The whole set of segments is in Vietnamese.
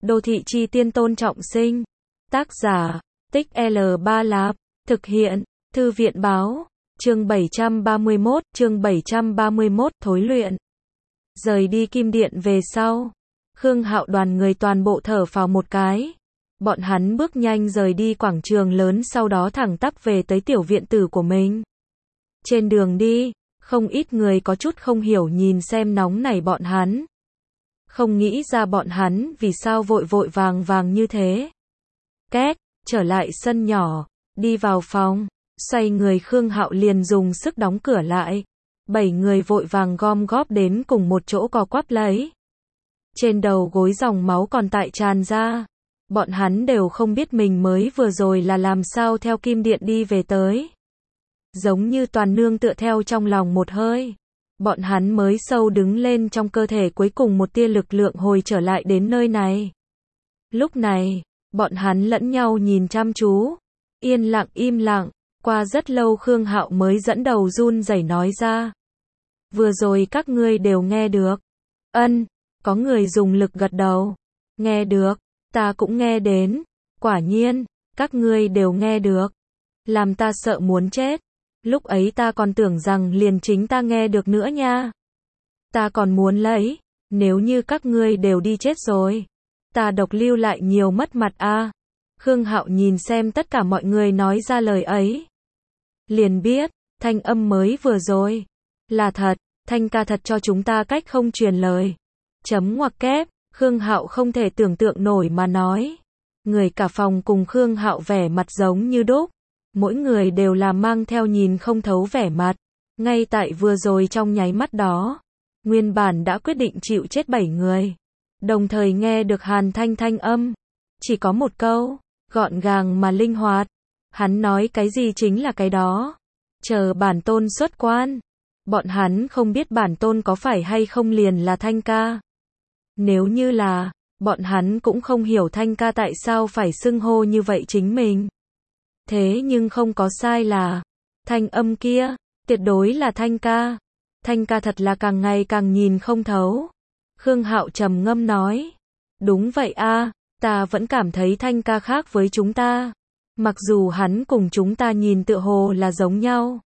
Đô thị chi tiên Tôn Trọng Sinh. Tác giả, Tích L3 Lạp. Thực hiện, Thư viện báo. Chương 731, thối luyện. Rời đi Kim Điện về sau, Khương Hạo đoàn người toàn bộ thở phào một cái. Bọn hắn bước nhanh rời đi quảng trường lớn, sau đó thẳng tắp về tới tiểu viện tử của mình. Trên đường đi, không ít người có chút không hiểu nhìn xem nóng nảy bọn hắn. Không nghĩ ra bọn hắn vì sao vội vội vàng vàng như thế. Két, trở lại sân nhỏ, đi vào phòng, xoay người Khương Hạo liền dùng sức đóng cửa lại. 7 người vội vàng gom góp đến cùng một chỗ co quắp lấy. Trên đầu gối dòng máu còn tại tràn ra. Bọn hắn đều không biết mình mới vừa rồi là làm sao theo Kim Điện đi về tới. Giống như toàn nương tựa theo trong lòng một hơi. Bọn hắn mới sâu đứng lên trong cơ thể, cuối cùng một tia lực lượng hồi trở lại đến nơi này. Lúc này, bọn hắn lẫn nhau nhìn chăm chú. Yên lặng im lặng. Qua rất lâu Khương Hạo mới dẫn đầu run rẩy nói ra. Vừa rồi các ngươi đều nghe được. Ân, có người dùng lực gật đầu. Nghe được, ta cũng nghe đến. Quả nhiên, các ngươi đều nghe được. Làm ta sợ muốn chết. Lúc ấy ta còn tưởng rằng liền chính ta nghe được nữa nha. Ta còn muốn lấy, nếu như các ngươi đều đi chết rồi, ta độc lưu lại nhiều mất mặt a. Khương Hạo nhìn xem tất cả mọi người nói ra lời ấy. Liền biết, thanh âm mới vừa rồi là thật, Thanh ca thật cho chúng ta cách không truyền lời. Chấm ngoặc kép, Khương Hạo không thể tưởng tượng nổi mà nói. Người cả phòng cùng Khương Hạo vẻ mặt giống như đúc. Mỗi người đều là mang theo nhìn không thấu vẻ mặt. Ngay tại vừa rồi trong nháy mắt đó, nguyên bản đã quyết định chịu chết 7 người. Đồng thời nghe được Hàn Thanh thanh âm. Chỉ có một câu, gọn gàng mà linh hoạt. Hắn nói cái gì chính là cái đó. Chờ bản tôn xuất quan. Bọn hắn không biết bản tôn có phải hay không liền là Thanh ca. Nếu như là, bọn hắn cũng không hiểu Thanh ca tại sao phải xưng hô như vậy chính mình. Thế nhưng không có sai là, thanh âm kia, tuyệt đối là Thanh ca. Thanh ca thật là càng ngày càng nhìn không thấu. Khương Hạo trầm ngâm nói. Đúng vậy a, ta vẫn cảm thấy Thanh ca khác với chúng ta. Mặc dù hắn cùng chúng ta nhìn tựa hồ là giống nhau.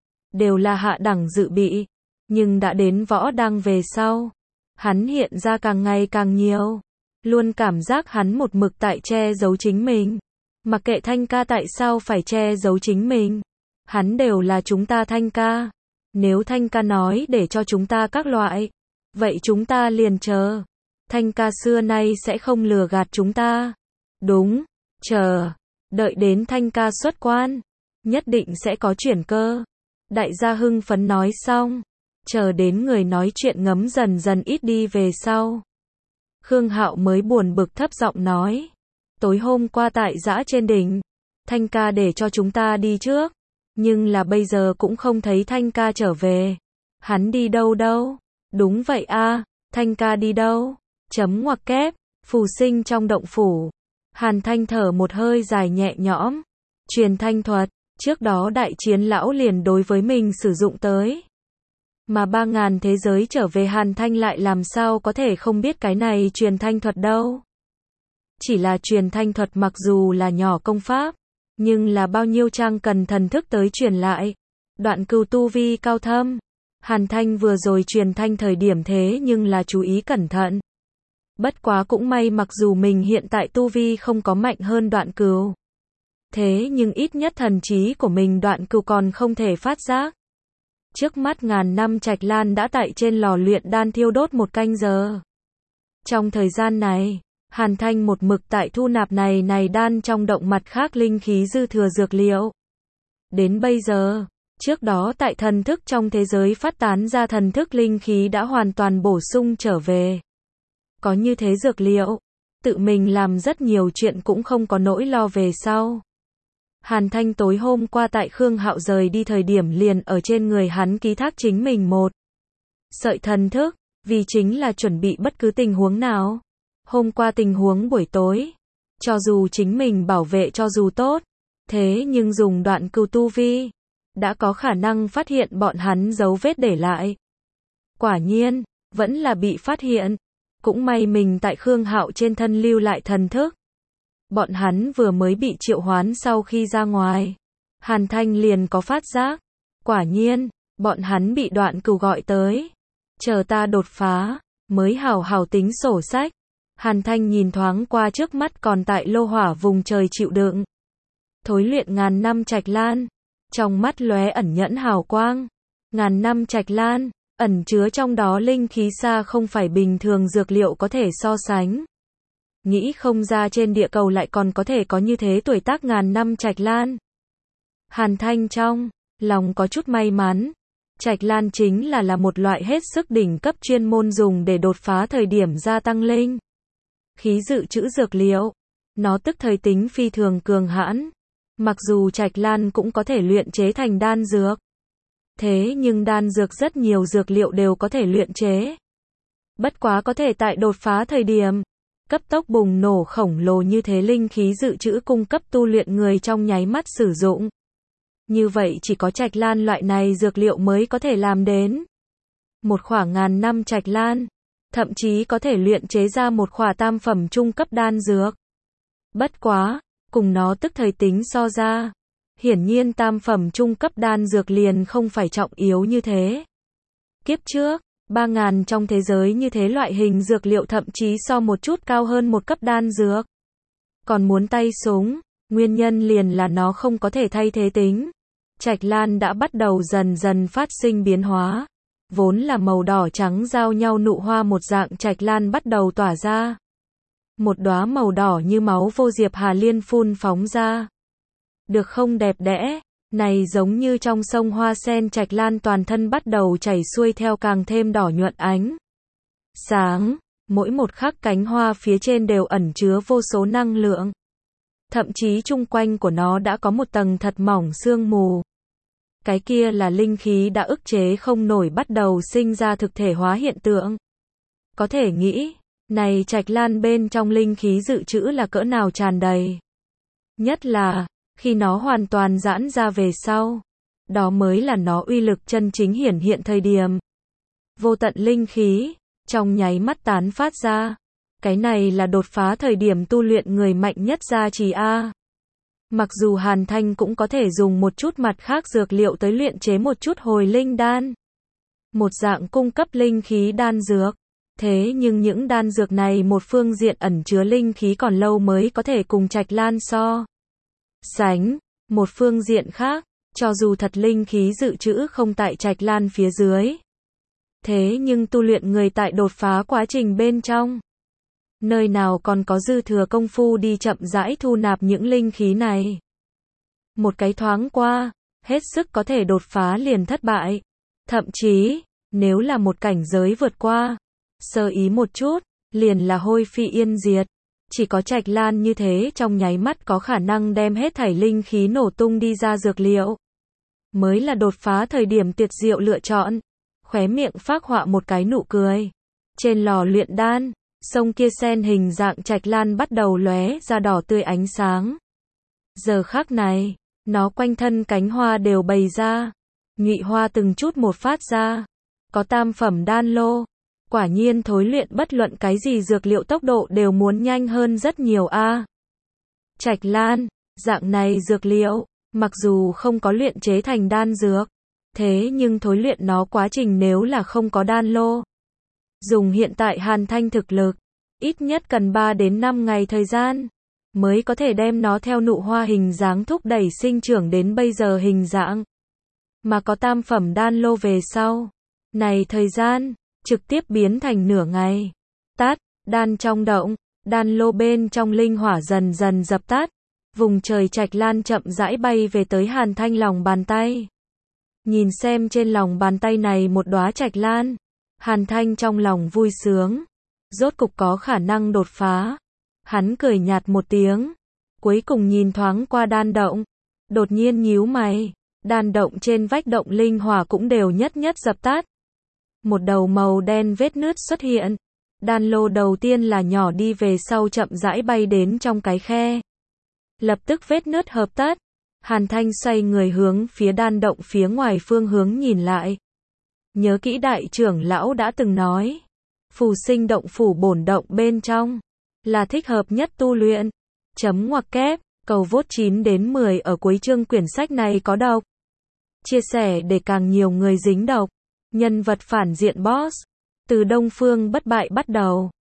Đều là hạ đẳng dự bị. Nhưng đã đến võ đăng về sau. Hắn hiện ra càng ngày càng nhiều. Luôn cảm giác hắn một mực tại che giấu chính mình. Mặc kệ Thanh ca tại sao phải che giấu chính mình. Hắn đều là chúng ta Thanh ca. Nếu Thanh ca nói để cho chúng ta các loại. Vậy chúng ta liền chờ. Thanh ca xưa nay sẽ không lừa gạt chúng ta. Đúng, chờ. Đợi đến Thanh ca xuất quan. Nhất định sẽ có chuyển cơ. Đại gia hưng phấn nói xong. Chờ đến người nói chuyện ngấm dần dần ít đi về sau. Khương Hạo mới buồn bực thấp giọng nói. Tối hôm qua tại dã trên đỉnh. Thanh ca để cho chúng ta đi trước. Nhưng là bây giờ cũng không thấy Thanh ca trở về. Hắn đi đâu đâu? Đúng vậy a, Thanh ca đi đâu? Chấm ngoặc kép, phù sinh trong động phủ. Hàn Thanh thở một hơi dài nhẹ nhõm. Truyền thanh thuật, trước đó đại chiến lão liền đối với mình sử dụng tới. Mà 3000 thế giới trở về Hàn Thanh lại làm sao có thể không biết cái này truyền thanh thuật đâu. Chỉ là truyền thanh thuật mặc dù là nhỏ công pháp, nhưng là bao nhiêu trang cần thần thức tới truyền lại. Đoạn cừu tu vi cao thâm. Hàn Thanh vừa rồi truyền thanh thời điểm thế nhưng là chú ý cẩn thận. Bất quá cũng may mặc dù mình hiện tại tu vi không có mạnh hơn đoạn cừu. Thế nhưng ít nhất thần trí của mình đoạn cừu còn không thể phát giác. Trước mắt ngàn năm Trạch Lan đã tại trên lò luyện đan thiêu đốt 1 canh giờ. Trong thời gian này, Hàn Thanh một mực tại thu nạp này đan trong động mặt khác linh khí dư thừa dược liệu. Đến bây giờ, trước đó tại thần thức trong thế giới phát tán ra thần thức linh khí đã hoàn toàn bổ sung trở về. Có như thế dược liệu, tự mình làm rất nhiều chuyện cũng không có nỗi lo về sau. Hàn Thanh tối hôm qua tại Khương Hạo rời đi thời điểm liền ở trên người hắn ký thác chính mình một sợi thần thức, vì chính là chuẩn bị bất cứ tình huống nào. Hôm qua tình huống buổi tối, cho dù chính mình bảo vệ cho dù tốt, thế nhưng dùng đoạn cừu tu vi, đã có khả năng phát hiện bọn hắn dấu vết để lại. Quả nhiên, vẫn là bị phát hiện. Cũng may mình tại Khương Hạo trên thân lưu lại thần thức. Bọn hắn vừa mới bị triệu hoán sau khi ra ngoài. Hàn Thanh liền có phát giác. Quả nhiên, bọn hắn bị Đoạn Cửu gọi tới. Chờ ta đột phá, mới hào hào tính sổ sách. Hàn Thanh nhìn thoáng qua trước mắt còn tại lô hỏa vùng trời chịu đựng. Thối luyện ngàn năm trạch lan. Trong mắt lóe ẩn nhẫn hào quang. Ngàn năm trạch lan, ẩn chứa trong đó linh khí xa không phải bình thường dược liệu có thể so sánh. Nghĩ không ra trên địa cầu lại còn có thể có như thế tuổi tác ngàn năm trạch lan. Hàn Thanh trong lòng có chút may mắn. Trạch lan chính là một loại hết sức đỉnh cấp chuyên môn dùng để đột phá thời điểm gia tăng linh khí dự trữ dược liệu. Nó tức thời tính phi thường cường hãn. Mặc dù trạch lan cũng có thể luyện chế thành đan dược. Thế nhưng đan dược rất nhiều dược liệu đều có thể luyện chế. Bất quá có thể tại đột phá thời điểm cấp tốc bùng nổ khổng lồ như thế linh khí dự trữ cung cấp tu luyện người trong nháy mắt sử dụng. Như vậy chỉ có trạch lan loại này dược liệu mới có thể làm đến. Một khỏa ngàn năm trạch lan, thậm chí có thể luyện chế ra một khỏa tam phẩm trung cấp đan dược. Bất quá, cùng nó tức thời tính so ra, hiển nhiên tam phẩm trung cấp đan dược liền không phải trọng yếu như thế. Kiếp trước, 3.000 trong thế giới như thế loại hình dược liệu thậm chí so một chút cao hơn một cấp đan dược. Còn muốn tay súng, nguyên nhân liền là nó không có thể thay thế tính. Trạch lan đã bắt đầu dần dần phát sinh biến hóa. Vốn là màu đỏ trắng giao nhau nụ hoa một dạng trạch lan bắt đầu tỏa ra. Một đóa màu đỏ như máu vô diệp hà liên phun phóng ra. Được không đẹp đẽ, này giống như trong sông hoa sen trạch lan toàn thân bắt đầu chảy xuôi theo càng thêm đỏ nhuận ánh sáng, mỗi một khắc cánh hoa phía trên đều ẩn chứa vô số năng lượng. Thậm chí chung quanh của nó đã có một tầng thật mỏng sương mù. Cái kia là linh khí đã ức chế không nổi bắt đầu sinh ra thực thể hóa hiện tượng. Có thể nghĩ, này trạch lan bên trong linh khí dự trữ là cỡ nào tràn đầy. Nhất là, khi nó hoàn toàn giãn ra về sau, đó mới là nó uy lực chân chính hiển hiện thời điểm. Vô tận linh khí, trong nháy mắt tán phát ra. Cái này là đột phá thời điểm tu luyện người mạnh nhất gia trì A. Mặc dù Hàn Thanh cũng có thể dùng một chút mặt khác dược liệu tới luyện chế một chút hồi linh đan. Một dạng cung cấp linh khí đan dược. Thế nhưng những đan dược này một phương diện ẩn chứa linh khí còn lâu mới có thể cùng trạch lan so sánh. Một phương diện khác, cho dù thật linh khí dự trữ không tại trạch lan phía dưới. Thế nhưng tu luyện người tại đột phá quá trình bên trong. Nơi nào còn có dư thừa công phu đi chậm rãi thu nạp những linh khí này. Một cái thoáng qua, hết sức có thể đột phá liền thất bại. Thậm chí, nếu là một cảnh giới vượt qua, sơ ý một chút, liền là hôi phi yên diệt. Chỉ có trạch lan như thế trong nháy mắt có khả năng đem hết thảy linh khí nổ tung đi ra dược liệu. Mới là đột phá thời điểm tuyệt diệu lựa chọn. Khóe miệng phác họa một cái nụ cười. Trên lò luyện đan, sông kia sen hình dạng trạch lan bắt đầu lóe ra đỏ tươi ánh sáng. Giờ khắc này, nó quanh thân cánh hoa đều bày ra. Nhụy hoa từng chút một phát ra. Có tam phẩm đan lô. Quả nhiên thối luyện bất luận cái gì dược liệu tốc độ đều muốn nhanh hơn rất nhiều a. Trạch lan, dạng này dược liệu, mặc dù không có luyện chế thành đan dược, thế nhưng thối luyện nó quá trình nếu là không có đan lô. Dùng hiện tại Hàn Thanh thực lực, ít nhất cần 3 đến 5 ngày thời gian, mới có thể đem nó theo nụ hoa hình dáng thúc đẩy sinh trưởng đến bây giờ hình dạng. Mà có tam phẩm đan lô về sau, này thời gian, trực tiếp biến thành nửa ngày. Tát, đan trong động, đan lô bên trong linh hỏa dần dần dập tắt. Vùng trời trạch lan chậm rãi bay về tới Hàn Thanh lòng bàn tay. Nhìn xem trên lòng bàn tay này một đóa trạch lan, Hàn Thanh trong lòng vui sướng. Rốt cục có khả năng đột phá. Hắn cười nhạt một tiếng. Cuối cùng nhìn thoáng qua đan động. Đột nhiên nhíu mày. Đan động trên vách động linh hỏa cũng đều nhất nhất dập tắt. Một đầu màu đen vết nứt xuất hiện. Đan lô đầu tiên là nhỏ đi về sau chậm rãi bay đến trong cái khe. Lập tức vết nứt hợp tắt. Hàn Thanh xoay người hướng phía đan động phía ngoài phương hướng nhìn lại. Nhớ kỹ đại trưởng lão đã từng nói. phù sinh động phủ bổn động bên trong là thích hợp nhất tu luyện. Chấm ngoặc kép, cầu vote 9 đến 10 ở cuối chương quyển sách này có độc. Chia sẻ để càng nhiều người dính độc. Nhân vật phản diện boss. Từ Đông Phương bất bại bắt đầu.